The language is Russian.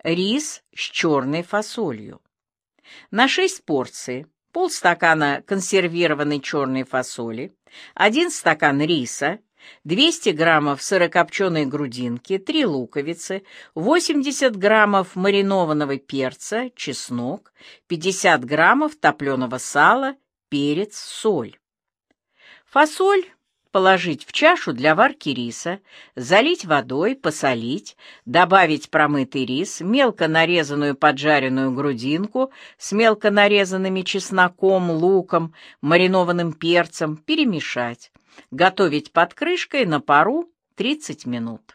Рис с черной фасолью. На 6 порций полстакана консервированной черной фасоли, 1 стакан риса, 200 граммов сырокопченой грудинки, 3 луковицы, 80 граммов маринованного перца, чеснок, 50 граммов топленого сала, перец, соль. Фасоль положить в чашу для варки риса, залить водой, посолить, добавить промытый рис, мелко нарезанную поджаренную грудинку с мелко нарезанными чесноком, луком, маринованным перцем, перемешать. Готовить под крышкой на пару 30 минут.